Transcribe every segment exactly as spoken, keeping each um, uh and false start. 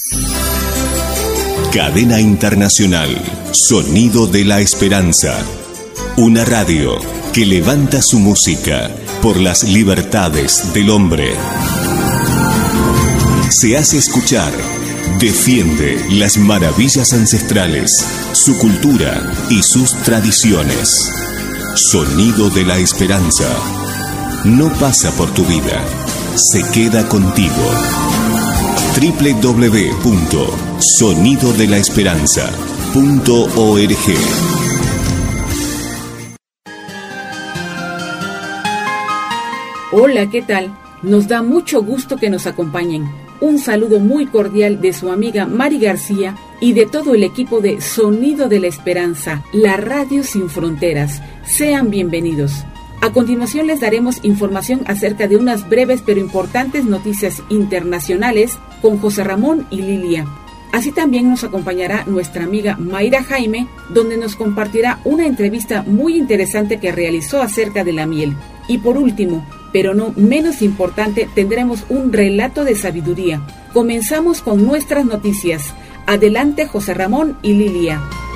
Cadena Internacional, Sonido de la Esperanza. Una radio que levanta su música por las libertades del hombre. Se hace escuchar, defiende las maravillas ancestrales, su cultura y sus tradiciones. Sonido de la Esperanza. No pasa por tu vida, se queda contigo. doble u doble u doble u punto sonido de la esperanza punto org. Hola, ¿qué tal? Nos da mucho gusto que nos acompañen. Un saludo muy cordial de su amiga Mari García y de todo el equipo de Sonido de la Esperanza, la radio sin fronteras. Sean bienvenidos. A continuación les daremos información acerca de unas breves pero importantes noticias internacionales con José Ramón y Lilia. Así también nos acompañará nuestra amiga Mayra Jaime, donde nos compartirá una entrevista muy interesante que realizó acerca de la miel. Y por último, pero no menos importante, tendremos un relato de sabiduría. Comenzamos con nuestras noticias. Adelante, José Ramón y Lilia.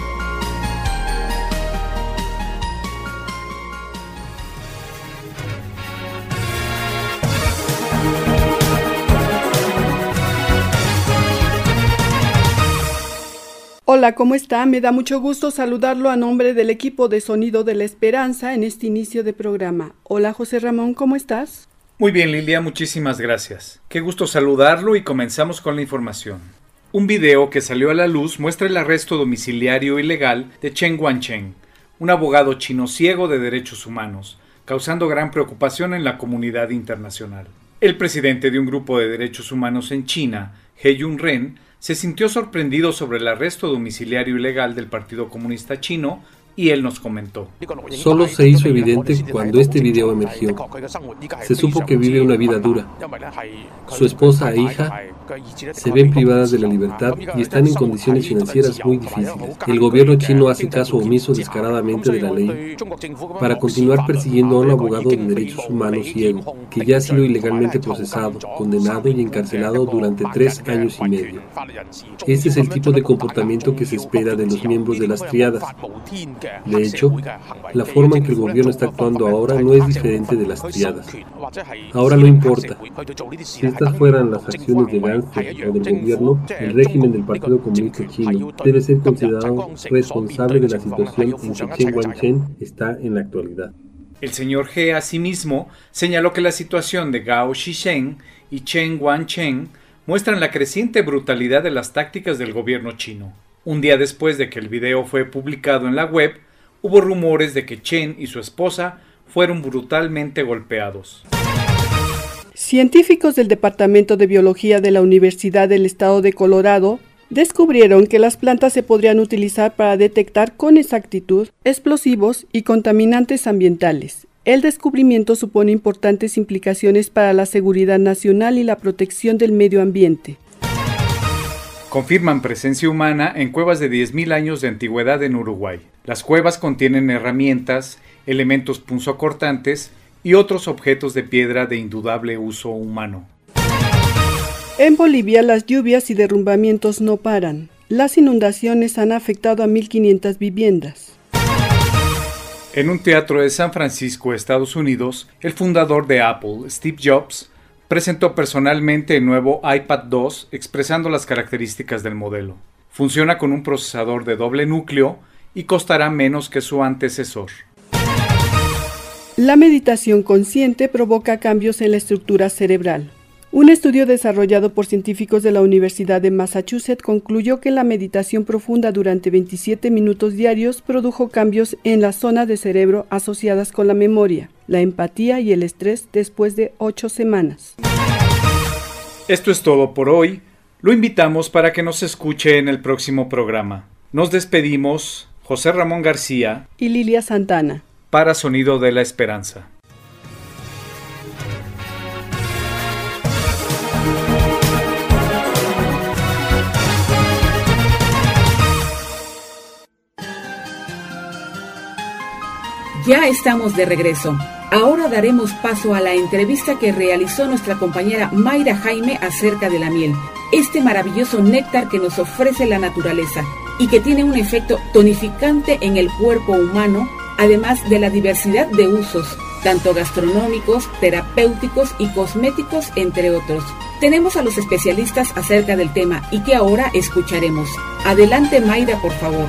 Hola, ¿cómo está? Me da mucho gusto saludarlo a nombre del equipo de Sonido de la Esperanza en este inicio de programa. Hola, José Ramón, ¿cómo estás? Muy bien, Lilia, muchísimas gracias. Qué gusto saludarlo y comenzamos con la información. Un video que salió a la luz muestra el arresto domiciliario ilegal de Chen Guangcheng, un abogado chino ciego de derechos humanos, causando gran preocupación en la comunidad internacional. El presidente de un grupo de derechos humanos en China, He Yunren, se sintió sorprendido sobre el arresto domiciliario ilegal del Partido Comunista Chino y él nos comentó. Solo se hizo evidente cuando este video emergió. Se supo que vive una vida dura. Su esposa e hija se ven privadas de la libertad y están en condiciones financieras muy difíciles. El gobierno chino hace caso omiso descaradamente de la ley para continuar persiguiendo a un abogado de derechos humanos ciego que ya ha sido ilegalmente procesado, condenado y encarcelado durante tres años y medio. Este es el tipo de comportamiento que se espera de los miembros de las triadas. De hecho, la forma en que el gobierno está actuando ahora no es diferente de las triadas. Ahora no importa. Si estas fueran las acciones de Gangster o del gobierno, el régimen del Partido Comunista Chino debe ser considerado responsable de la situación en que Chen Guangcheng está en la actualidad. El señor He asimismo señaló que la situación de Gao Zhisheng y Chen Guangcheng muestran la creciente brutalidad de las tácticas del gobierno chino. Un día después de que el video fue publicado en la web, hubo rumores de que Chen y su esposa fueron brutalmente golpeados. Científicos del Departamento de Biología de la Universidad del Estado de Colorado descubrieron que las plantas se podrían utilizar para detectar con exactitud explosivos y contaminantes ambientales. El descubrimiento supone importantes implicaciones para la seguridad nacional y la protección del medio ambiente. Confirman presencia humana en cuevas de diez mil años de antigüedad en Uruguay. Las cuevas contienen herramientas, elementos punzocortantes y otros objetos de piedra de indudable uso humano. En Bolivia las lluvias y derrumbamientos no paran. Las inundaciones han afectado a mil quinientas viviendas. En un teatro de San Francisco, Estados Unidos, el fundador de Apple, Steve Jobs, presentó personalmente el nuevo iPad dos expresando las características del modelo. Funciona con un procesador de doble núcleo y costará menos que su antecesor. La meditación consciente provoca cambios en la estructura cerebral. Un estudio desarrollado por científicos de la Universidad de Massachusetts concluyó que la meditación profunda durante veintisiete minutos diarios produjo cambios en las zonas de cerebro asociadas con la memoria, la empatía y el estrés después de ocho semanas. Esto es todo por hoy. Lo invitamos para que nos escuche en el próximo programa. Nos despedimos, José Ramón García y Lilia Santana, para Sonido de la Esperanza. Ya estamos de regreso. Ahora daremos paso a la entrevista que realizó nuestra compañera Mayra Jaime acerca de la miel. este maravilloso néctar que nos ofrece la naturaleza y que tiene un efecto tonificante en el cuerpo humano, además de la diversidad de usos, tanto gastronómicos, terapéuticos y cosméticos, entre otros. Tenemos a los especialistas acerca del tema y que ahora escucharemos. Adelante, Mayra, por favor.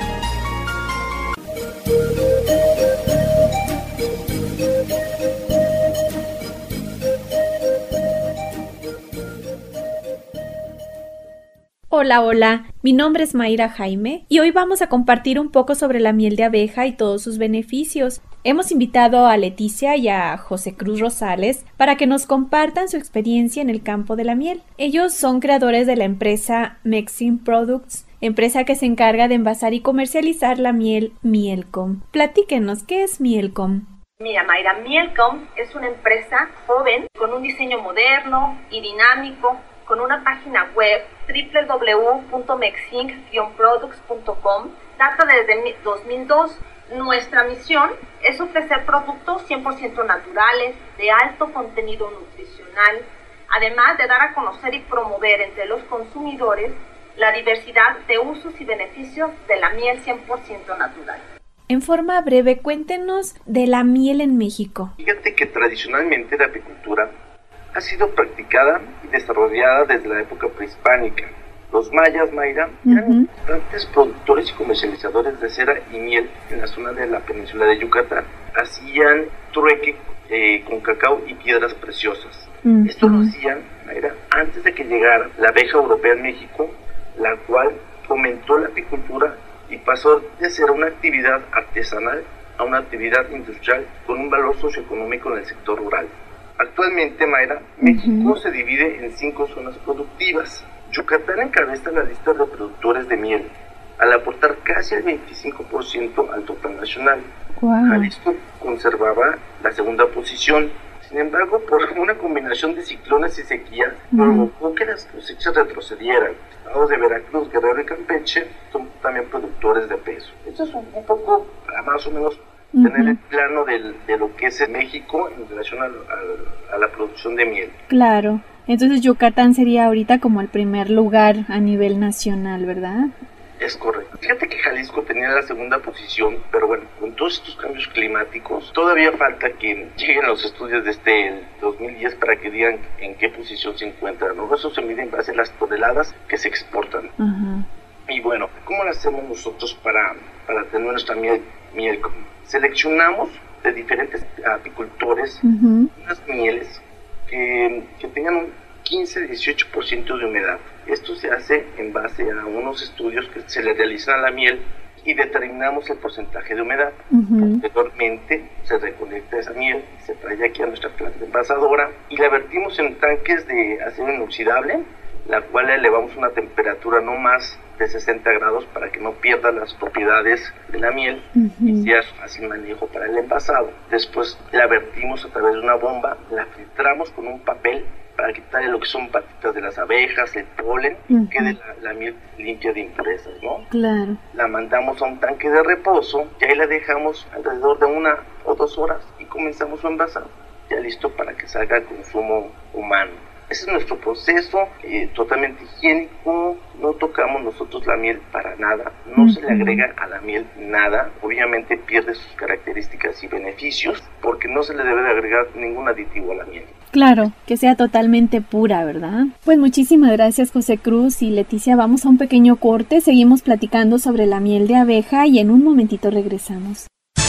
Hola, hola, mi nombre es Mayra Jaime y hoy vamos a compartir un poco sobre la miel de abeja y todos sus beneficios. Hemos invitado a Leticia y a José Cruz Rosales para que nos compartan su experiencia en el campo de la miel. Ellos son creadores de la empresa Mexin Products, empresa que se encarga de envasar y comercializar la miel Mielcom. Platíquenos, ¿qué es Mielcom? Mira, Mayra, Mielcom es una empresa joven con un diseño moderno y dinámico, con una página web doble u doble u doble u punto mexin guion products punto com. Data desde dos mil dos. Nuestra misión es ofrecer productos cien por ciento naturales, de alto contenido nutricional, además de dar a conocer y promover entre los consumidores la diversidad de usos y beneficios de la miel cien por ciento natural. En forma breve, cuéntenos de la miel en México. Fíjate que tradicionalmente la apicultura ha sido practicada y desarrollada desde la época prehispánica. Los mayas, Mayra, uh-huh. eran importantes productores y comercializadores de cera y miel en la zona de la península de Yucatán. Hacían trueque eh, con cacao y piedras preciosas. Uh-huh. Esto lo hacían, Mayra, antes de que llegara la abeja europea en México, la cual fomentó la apicultura y pasó de ser una actividad artesanal a una actividad industrial con un valor socioeconómico en el sector rural. Actualmente, Mayra, México uh-huh. se divide en cinco zonas productivas. Yucatán encabeza la lista de productores de miel, al aportar casi el veinticinco por ciento al total nacional. Wow. Jalisco conservaba la segunda posición. Sin embargo, por una combinación de ciclones y sequías, uh-huh. provocó que las cosechas retrocedieran. Estados de Veracruz, Guerrero y Campeche son también productores de peso. Esto es un, un poco, para más o menos, Uh-huh. tener el plano del, de lo que es México en relación a, a, a la producción de miel. Claro, entonces Yucatán sería ahorita como el primer lugar a nivel nacional, ¿verdad? Es correcto. Fíjate que Jalisco tenía la segunda posición, pero bueno, con todos estos cambios climáticos, todavía falta que lleguen los estudios de este dos mil diez para que digan en qué posición se encuentran, ¿no? Eso se mide en base a las toneladas que se exportan. Uh-huh. Y bueno, ¿cómo lo hacemos nosotros para, para tener nuestra miel? miel? Seleccionamos de diferentes apicultores uh-huh. unas mieles que, que tengan un quince a dieciocho por ciento de humedad. Esto se hace en base a unos estudios que se le realizan a la miel y determinamos el porcentaje de humedad. Uh-huh. Posteriormente se recolecta esa miel, se trae aquí a nuestra planta envasadora y la vertimos en tanques de acero inoxidable, la cual le elevamos una temperatura no más de sesenta grados para que no pierda las propiedades de la miel uh-huh. y sea fácil manejo para el envasado. Después la vertimos a través de una bomba, la filtramos con un papel para quitarle lo que son patitas de las abejas, el polen, uh-huh. y quede la, la miel limpia de impurezas, ¿no? Claro. La mandamos a un tanque de reposo y ahí la dejamos alrededor de una o dos horas y comenzamos su envasado, ya listo para que salga al consumo humano. Ese es nuestro proceso, eh, totalmente higiénico, no tocamos nosotros la miel para nada, no uh-huh. se le agrega a la miel nada, obviamente pierde sus características y beneficios porque no se le debe de agregar ningún aditivo a la miel. Claro, que sea totalmente pura, ¿verdad? Pues muchísimas gracias, José Cruz y Leticia. Vamos a un pequeño corte, seguimos platicando sobre la miel de abeja y en un momentito regresamos.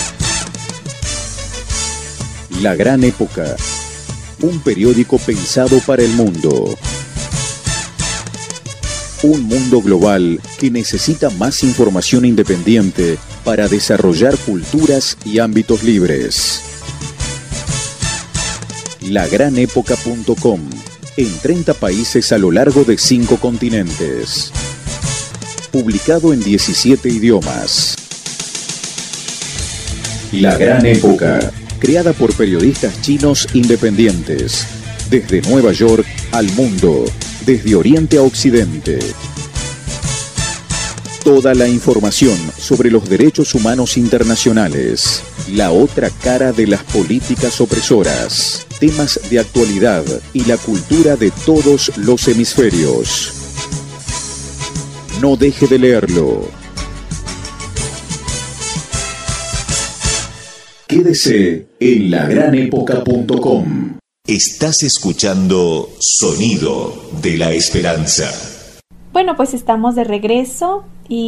La Gran Época. Un periódico pensado para el mundo. Un mundo global que necesita más información independiente para desarrollar culturas y ámbitos libres. la gran época punto com, en treinta países a lo largo de cinco continentes. Publicado en diecisiete idiomas. La Gran Época, creada por periodistas chinos independientes, desde Nueva York al mundo, desde Oriente a Occidente. Toda la información sobre los derechos humanos internacionales, la otra cara de las políticas opresoras, temas de actualidad y la cultura de todos los hemisferios. No deje de leerlo. Quédese en la gran época punto com. Estás escuchando Sonido de la Esperanza. Bueno, pues estamos de regreso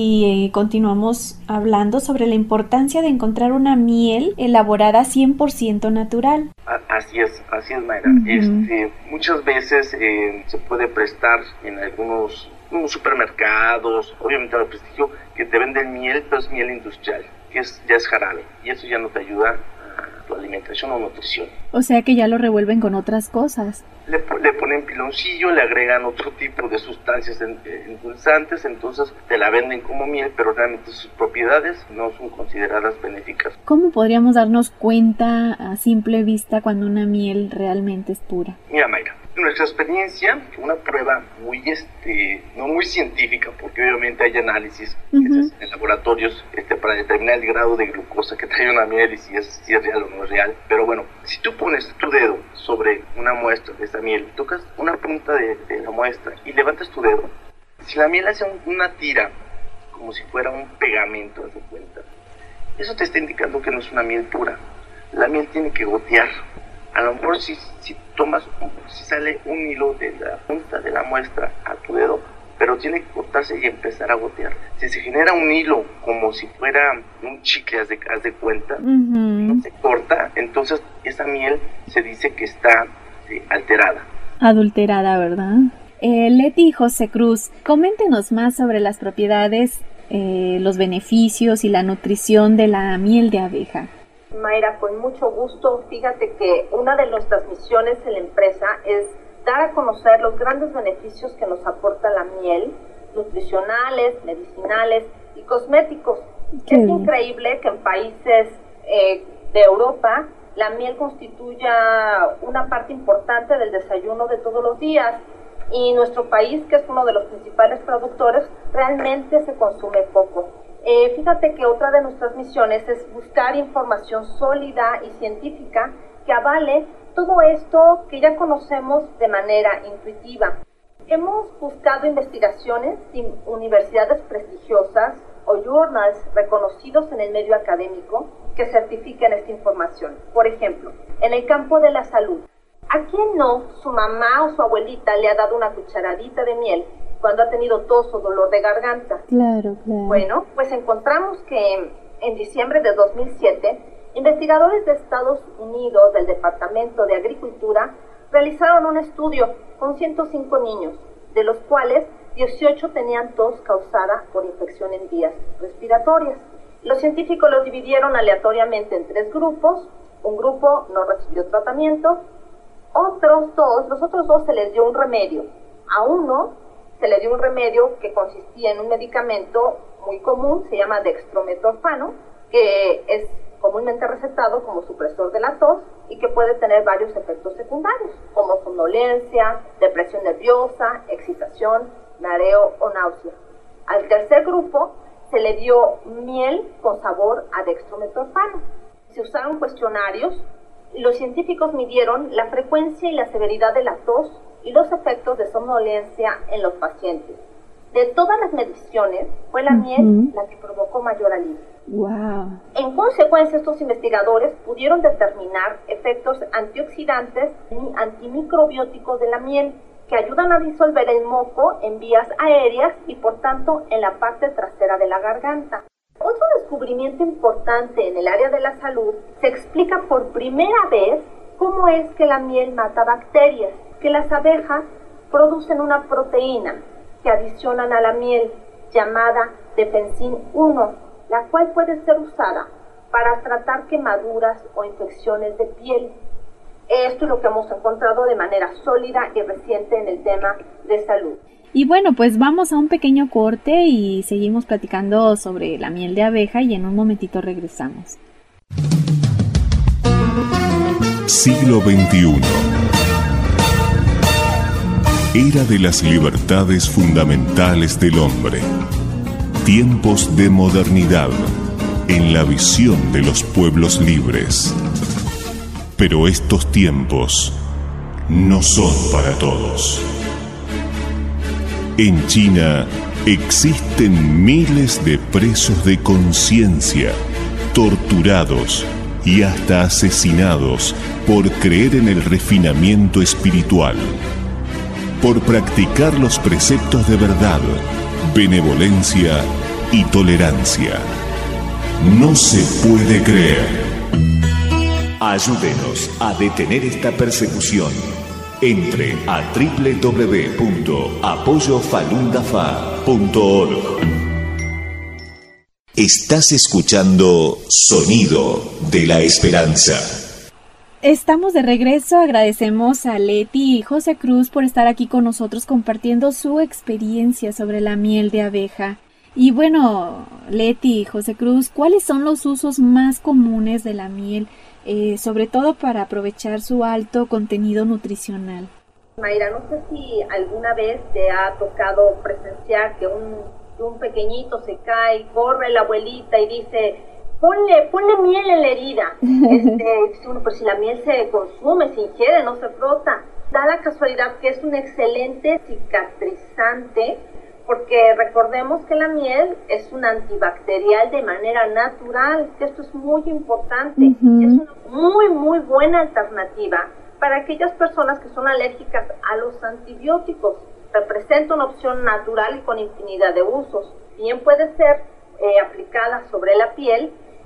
y continuamos hablando sobre la importancia de encontrar una miel elaborada cien por ciento natural. Así es, así es, Mayra. Uh-huh. Este, muchas veces eh, se puede prestar en algunos, algunos supermercados, obviamente de prestigio, que te venden miel, pero es miel industrial, que es, ya es jarabe, y eso ya no te ayuda a tu alimentación o nutrición. O sea que ya lo revuelven con otras cosas. Le, le ponen piloncillo, le agregan otro tipo de sustancias endulzantes, entonces te la venden como miel, pero realmente sus propiedades no son consideradas benéficas. ¿Cómo podríamos darnos cuenta a simple vista cuando una miel realmente es pura? Mira, Mayra, en nuestra experiencia, una prueba muy, este, no muy científica, porque obviamente hay análisis uh-huh. en laboratorios este, para determinar el grado de glucosa que trae una miel y si es, si es real o no es real. Pero bueno, si tú pones tu dedo sobre una muestra de esa miel, tocas una punta de, de la muestra y levantas tu dedo, si la miel hace un, una tira, como si fuera un pegamento, haz de cuenta, eso te está indicando que no es una miel pura. La miel tiene que gotear. A lo mejor si, si tomas, si sale un hilo de la punta de la muestra a tu dedo, pero tiene que cortarse y empezar a gotear. Si se genera un hilo como si fuera un chicle, haz de, haz de cuenta, uh-huh. no se corta, entonces esa miel se dice que está eh, alterada. Adulterada, ¿verdad? Eh, Leti y José Cruz, coméntenos más sobre las propiedades, eh, los beneficios y la nutrición de la miel de abeja. Mayra, con mucho gusto. Fíjate que una de nuestras misiones en la empresa es dar a conocer los grandes beneficios que nos aporta la miel, nutricionales, medicinales y cosméticos. Qué es bien. Increíble que en países eh, de Europa la miel constituya una parte importante del desayuno de todos los días, y nuestro país, que es uno de los principales productores, realmente se consume poco. Eh, fíjate que otra de nuestras misiones es buscar información sólida y científica que avale todo esto que ya conocemos de manera intuitiva. Hemos buscado investigaciones de universidades prestigiosas o journals reconocidos en el medio académico que certifiquen esta información. Por ejemplo, en el campo de la salud, ¿a quién no su mamá o su abuelita le ha dado una cucharadita de miel cuando ha tenido tos o dolor de garganta? Claro, claro. Bueno, pues encontramos que en diciembre de dos mil siete, investigadores de Estados Unidos del Departamento de Agricultura realizaron un estudio con ciento cinco niños, de los cuales dieciocho tenían tos causada por infección en vías respiratorias. Los científicos los dividieron aleatoriamente en tres grupos. Un grupo no recibió tratamiento, otros dos, los otros dos se les dio un remedio. A uno se le dio un remedio que consistía en un medicamento muy común, se llama dextrometorfano, que es comúnmente recetado como supresor de la tos y que puede tener varios efectos secundarios, como somnolencia, depresión nerviosa, excitación, mareo o náusea. Al tercer grupo se le dio miel con sabor a dextrometorfano. Se usaron cuestionarios y los científicos midieron la frecuencia y la severidad de la tos y los efectos de somnolencia en los pacientes. De todas las mediciones, fue la uh-huh. miel la que provocó mayor alivio. Wow. En consecuencia, estos investigadores pudieron determinar efectos antioxidantes y antimicrobióticos de la miel, que ayudan a disolver el moco en vías aéreas y por tanto en la parte trasera de la garganta. Otro descubrimiento importante en el área de la salud se explica por primera vez cómo es que la miel mata bacterias, que las abejas producen una proteína que adicionan a la miel llamada defensin uno, la cual puede ser usada para tratar quemaduras o infecciones de piel. Esto es lo que hemos encontrado de manera sólida y reciente en el tema de salud. Y bueno, pues vamos a un pequeño corte y seguimos platicando sobre la miel de abeja y en un momentito regresamos. Siglo veintiuno. Era de las libertades fundamentales del hombre. Tiempos de modernidad, en la visión de los pueblos libres. Pero estos tiempos no son para todos. En China existen miles de presos de conciencia, torturados y hasta asesinados por creer en el refinamiento espiritual, por practicar los preceptos de verdad, benevolencia y tolerancia. No se puede creer. Ayúdenos a detener esta persecución. Entre a doble u doble u doble u punto apoyo falun dafa punto org. Estás escuchando Sonido de la Esperanza. Estamos de regreso, agradecemos a Leti y José Cruz por estar aquí con nosotros compartiendo su experiencia sobre la miel de abeja. Y bueno, Leti y José Cruz, ¿cuáles son los usos más comunes de la miel, eh, sobre todo para aprovechar su alto contenido nutricional? Mayra, no sé si alguna vez te ha tocado presenciar que un, un pequeñito se cae, corre la abuelita y dice... Ponle, ponle miel en la herida. Este, bueno, pero si la miel se consume, se ingiere, no se frota. Da la casualidad que es un excelente cicatrizante, porque recordemos que la miel es un antibacterial de manera natural, que esto es muy importante. Uh-huh. Es una muy, muy buena alternativa para aquellas personas que son alérgicas a los antibióticos. Representa una opción natural y con infinidad de usos. Bien puede ser eh, aplicada sobre la piel.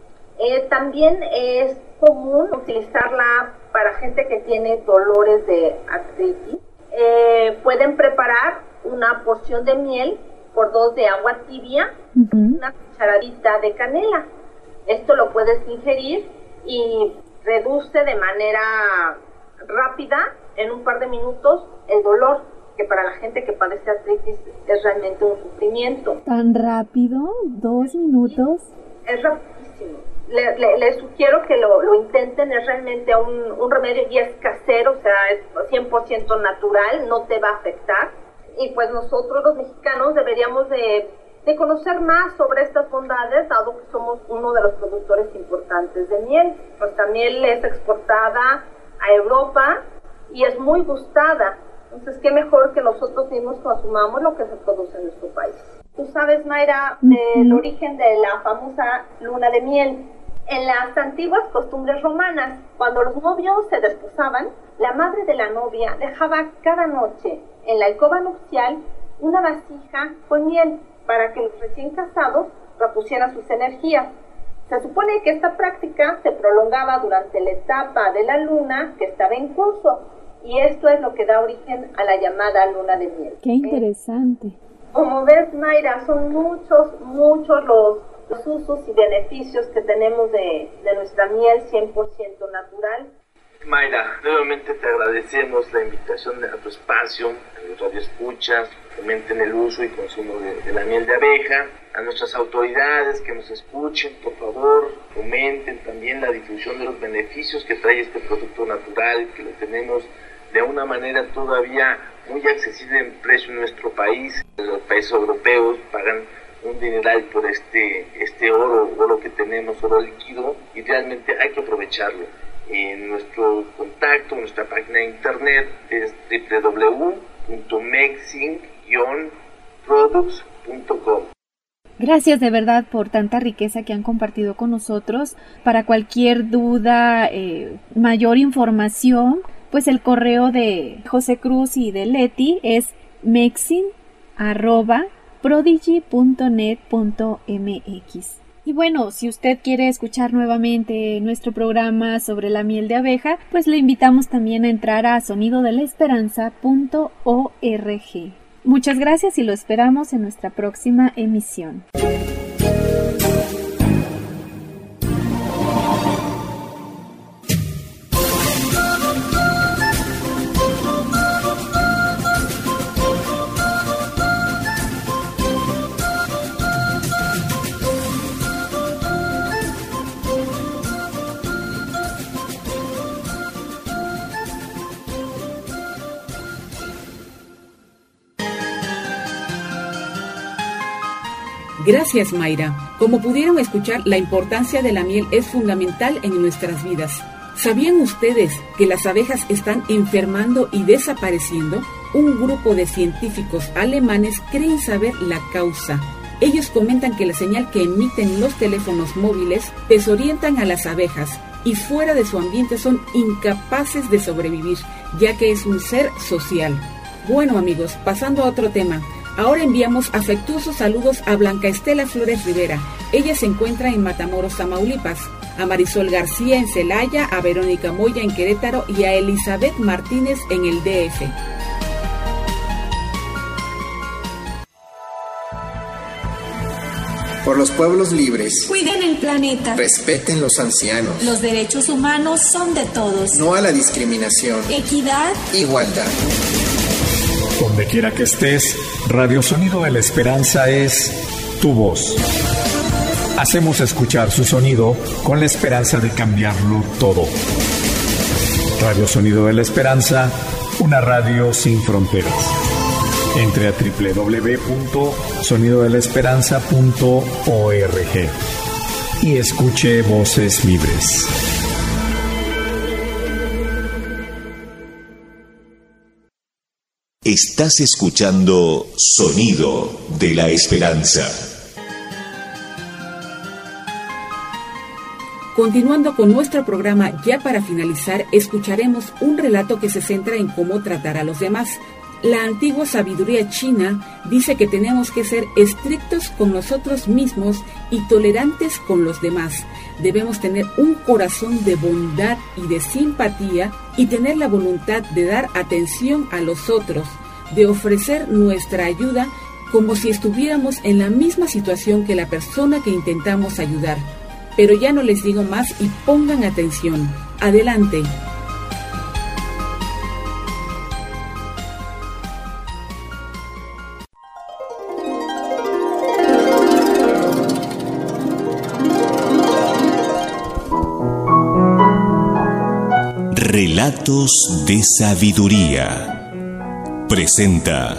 Eh, también es común utilizarla para gente que tiene dolores de artritis. Eh, pueden preparar una porción de miel por dos de agua tibia, uh-huh. una cucharadita de canela. Esto lo puedes ingerir y reduce de manera rápida, en un par de minutos, el dolor, que para la gente que padece artritis es realmente un sufrimiento. ¿Tan rápido? ¿Dos minutos? Es rapidísimo. Le, le, le sugiero que lo, lo intenten, es realmente un, un remedio y es casero, o sea, es cien por ciento natural, no te va a afectar. Y pues nosotros los mexicanos deberíamos de, de conocer más sobre estas bondades, dado que somos uno de los productores importantes de miel. Nuestra miel es exportada a Europa y es muy gustada. Entonces, qué mejor que nosotros mismos consumamos lo que se produce en nuestro país. Tú sabes, Mayra, del uh-huh. origen de la famosa luna de miel. En las antiguas costumbres romanas, cuando los novios se desposaban, la madre de la novia dejaba cada noche en la alcoba nupcial una vasija con miel para que los recién casados repusieran sus energías. Se supone que esta práctica se prolongaba durante la etapa de la luna que estaba en curso, y esto es lo que da origen a la llamada luna de miel. ¡Qué interesante! Como ves, Mayra, son muchos, muchos los, los usos y beneficios que tenemos de, de nuestra miel cien por ciento natural. Mayra, nuevamente te agradecemos la invitación a tu espacio, a los radioescuchas, que fomenten el uso y consumo de, de la miel de abeja, a nuestras autoridades que nos escuchen, por favor, fomenten también la difusión de los beneficios que trae este producto natural, que lo tenemos de una manera todavía muy accesible en precio en nuestro país. Los países europeos pagan un dineral por este, este oro, oro que tenemos, oro líquido, y realmente hay que aprovecharlo. En nuestro contacto, nuestra página de internet es doble u doble u doble u punto mexing guion products punto com. Gracias de verdad por tanta riqueza que han compartido con nosotros. Para cualquier duda, eh, mayor información, pues el correo de José Cruz y de Leti es mexing arroba prodigy punto net punto m x. Y bueno, si usted quiere escuchar nuevamente nuestro programa sobre la miel de abeja, pues le invitamos también a entrar a sonido de la esperanza punto org. Muchas gracias y lo esperamos en nuestra próxima emisión. Gracias, Mayra. Como pudieron escuchar, la importancia de la miel es fundamental en nuestras vidas. ¿Sabían ustedes que las abejas están enfermando y desapareciendo? Un grupo de científicos alemanes creen saber la causa. Ellos comentan que la señal que emiten los teléfonos móviles desorientan a las abejas y fuera de su ambiente son incapaces de sobrevivir, ya que es un ser social. Bueno, amigos, pasando a otro tema. Ahora enviamos afectuosos saludos a Blanca Estela Flores Rivera. Ella se encuentra en Matamoros, Tamaulipas. A Marisol García en Celaya, a Verónica Moya en Querétaro y a Elizabeth Martínez en el D F. Por los pueblos libres. Cuiden el planeta. Respeten los ancianos. Los derechos humanos son de todos. No a la discriminación. Equidad. Igualdad. Donde quiera que estés, Radio Sonido de la Esperanza es tu voz. Hacemos escuchar su sonido con la esperanza de cambiarlo todo. Radio Sonido de la Esperanza, una radio sin fronteras. Entre a doble u doble u doble u punto sonido de la esperanza punto org y escuche voces libres. Estás escuchando Sonido de la Esperanza. Continuando con nuestro programa, ya para finalizar, escucharemos un relato que se centra en cómo tratar a los demás. La antigua sabiduría china dice que tenemos que ser estrictos con nosotros mismos y tolerantes con los demás. Debemos tener un corazón de bondad y de simpatía y tener la voluntad de dar atención a los otros, de ofrecer nuestra ayuda como si estuviéramos en la misma situación que la persona que intentamos ayudar. Pero ya no les digo más y pongan atención. Adelante. Relatos de Sabiduría. Presenta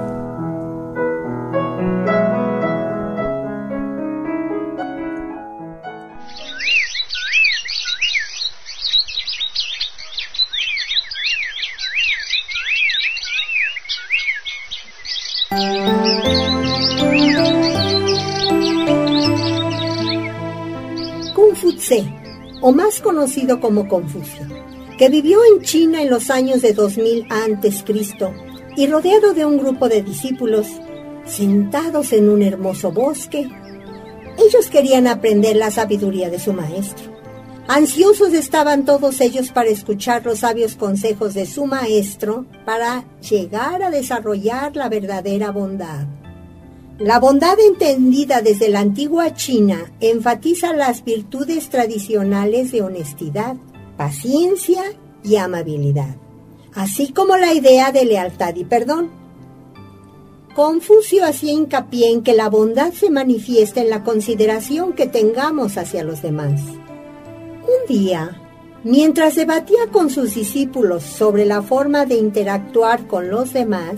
Confucio, o más conocido como Confucio, que vivió en China en los años de dos mil antes de Cristo y rodeado de un grupo de discípulos, sentados en un hermoso bosque. Ellos querían aprender la sabiduría de su maestro. Ansiosos estaban todos ellos para escuchar los sabios consejos de su maestro para llegar a desarrollar la verdadera bondad. La bondad entendida desde la antigua China enfatiza las virtudes tradicionales de honestidad, paciencia y amabilidad, así como la idea de lealtad y perdón. Confucio hacía hincapié en que la bondad se manifiesta en la consideración que tengamos hacia los demás. Un día, mientras debatía con sus discípulos sobre la forma de interactuar con los demás,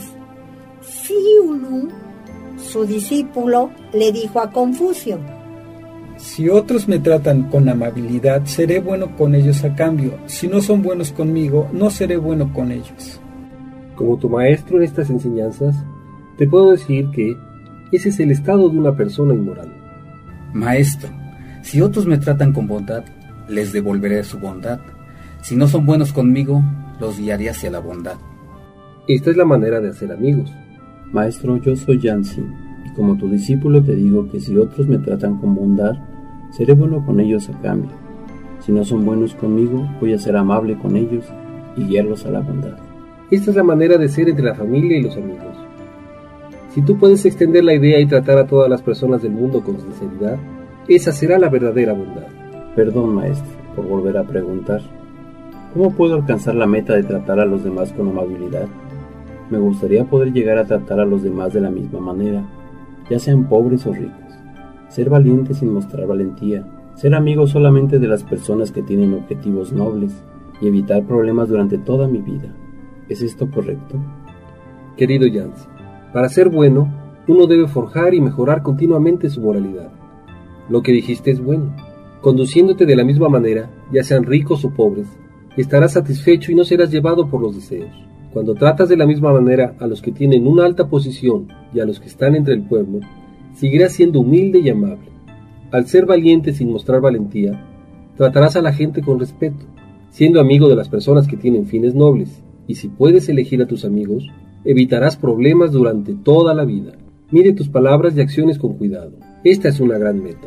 Xiulu, su discípulo, le dijo a Confucio: si otros me tratan con amabilidad, seré bueno con ellos a cambio. Si no son buenos conmigo, no seré bueno con ellos. Como tu maestro en estas enseñanzas, te puedo decir que ese es el estado de una persona inmoral. Maestro, si otros me tratan con bondad, les devolveré su bondad. Si no son buenos conmigo, los guiaré hacia la bondad. Esta es la manera de hacer amigos. Maestro, yo soy Yancy, y como tu discípulo te digo que si otros me tratan con bondad, seré bueno con ellos a cambio. Si no son buenos conmigo, voy a ser amable con ellos y guiarlos a la bondad. Esta es la manera de ser entre la familia y los amigos. Si tú puedes extender la idea y tratar a todas las personas del mundo con sinceridad, esa será la verdadera bondad. Perdón, maestro, por volver a preguntar. ¿Cómo puedo alcanzar la meta de tratar a los demás con amabilidad? Me gustaría poder llegar a tratar a los demás de la misma manera, ya sean pobres o ricos. Ser valiente sin mostrar valentía, ser amigo solamente de las personas que tienen objetivos nobles y evitar problemas durante toda mi vida. ¿Es esto correcto? Querido Yancy, para ser bueno, Uno debe forjar y mejorar continuamente su moralidad. Lo que dijiste es bueno. Conduciéndote de la misma manera, ya sean ricos o pobres, estarás satisfecho y no serás llevado por los deseos. Cuando tratas de la misma manera a los que tienen una alta posición y a los que están entre el pueblo, seguirás siendo humilde y amable. Al ser valiente sin mostrar valentía, tratarás a la gente con respeto, siendo amigo de las personas que tienen fines nobles, y si puedes elegir a tus amigos, evitarás problemas durante toda la vida. Mide tus palabras y acciones con cuidado. Esta es una gran meta.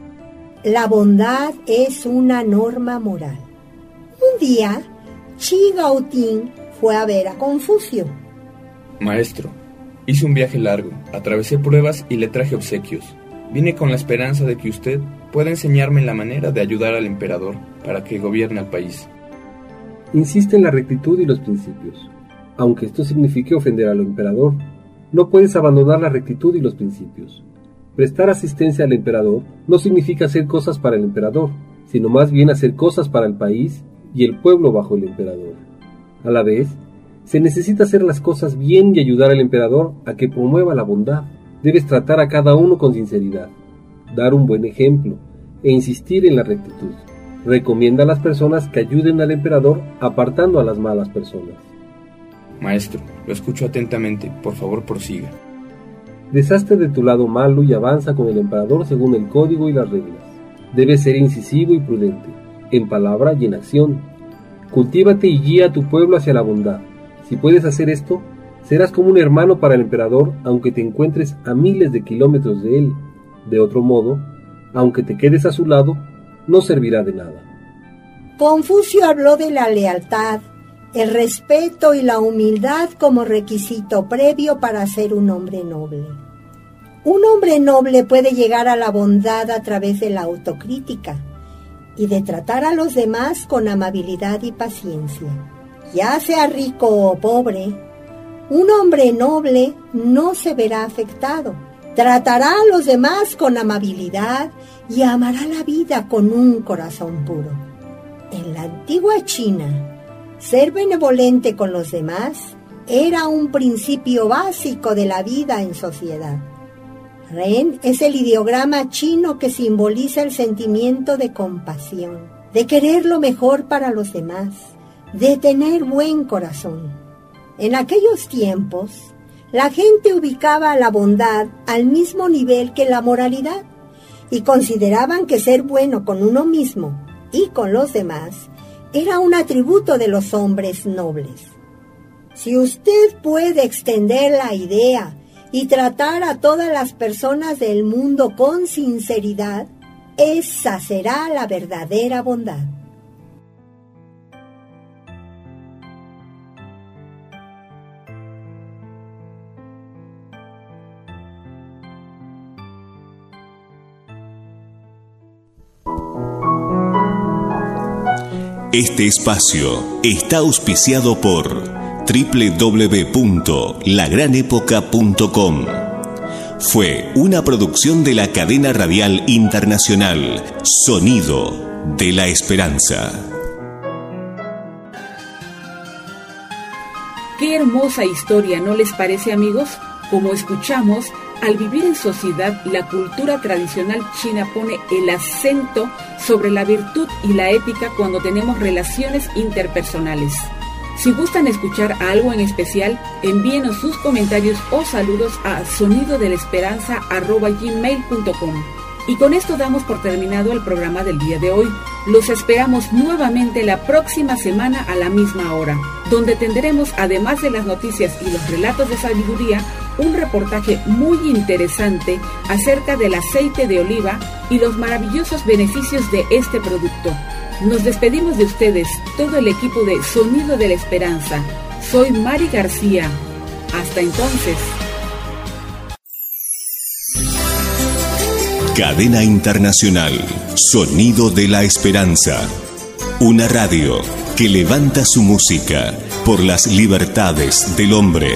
La bondad es una norma moral. Un día, Chi Gaoting fue a ver a Confucio. Maestro, hice un viaje largo, atravesé pruebas y le traje obsequios. Vine con la esperanza de que usted pueda enseñarme la manera de ayudar al emperador para que gobierne al país. Insiste en la rectitud y los principios. Aunque esto signifique ofender al emperador, no puedes abandonar la rectitud y los principios. Prestar asistencia al emperador no significa hacer cosas para el emperador, sino más bien hacer cosas para el país y el pueblo bajo el emperador. A la vez, se necesita hacer las cosas bien y ayudar al emperador a que promueva la bondad. Debes tratar a cada uno con sinceridad, dar un buen ejemplo e insistir en la rectitud. Recomienda a las personas que ayuden al emperador apartando a las malas personas. Maestro, lo escucho atentamente, por favor prosiga. Deshazte de tu lado malo y avanza con el emperador según el código y las reglas. Debes ser incisivo y prudente, en palabra y en acción. Cultívate y guía a tu pueblo hacia la bondad. Si puedes hacer esto, serás como un hermano para el emperador aunque te encuentres a miles de kilómetros de él. De otro modo, aunque te quedes a su lado, no servirá de nada. Confucio habló de la lealtad, el respeto y la humildad como requisito previo para ser un hombre noble. Un hombre noble puede llegar a la bondad a través de la autocrítica y de tratar a los demás con amabilidad y paciencia. Ya sea rico o pobre, un hombre noble no se verá afectado. Tratará a los demás con amabilidad y amará la vida con un corazón puro. En la antigua China, ser benevolente con los demás era un principio básico de la vida en sociedad. Ren es el ideograma chino que simboliza el sentimiento de compasión, de querer lo mejor para los demás, de tener buen corazón. En aquellos tiempos, la gente ubicaba la bondad al mismo nivel que la moralidad y consideraban que ser bueno con uno mismo y con los demás era un atributo de los hombres nobles. Si usted puede extender la idea y tratar a todas las personas del mundo con sinceridad, esa será la verdadera bondad. Este espacio está auspiciado por doble u doble u doble u punto la gran época punto com. Fue una producción de la cadena radial internacional Sonido de la Esperanza. Qué hermosa historia, ¿no les parece, amigos? Como escuchamos, al vivir en sociedad, la cultura tradicional china pone el acento sobre la virtud y la ética cuando tenemos relaciones interpersonales. Si gustan escuchar algo en especial, envíenos sus comentarios o saludos a sonido de la esperanza arroba gmail punto com. Y con esto damos por terminado el programa del día de hoy. Los esperamos nuevamente la próxima semana a la misma hora, donde tendremos, además de las noticias y los relatos de sabiduría, un reportaje muy interesante acerca del aceite de oliva y los maravillosos beneficios de este producto. Nos despedimos de ustedes, todo el equipo de Sonido de la Esperanza. Soy Mari García. Hasta entonces. Cadena Internacional Sonido de la Esperanza. Una radio que levanta su música por las libertades del hombre.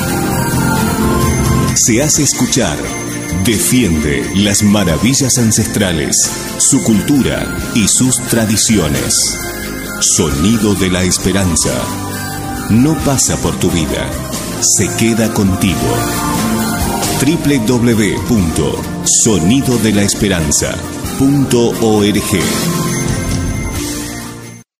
Se hace escuchar, defiende las maravillas ancestrales, su cultura y sus tradiciones. Sonido de la Esperanza. No pasa por tu vida, se queda contigo. doble u doble u doble u punto sonido de la esperanza punto org.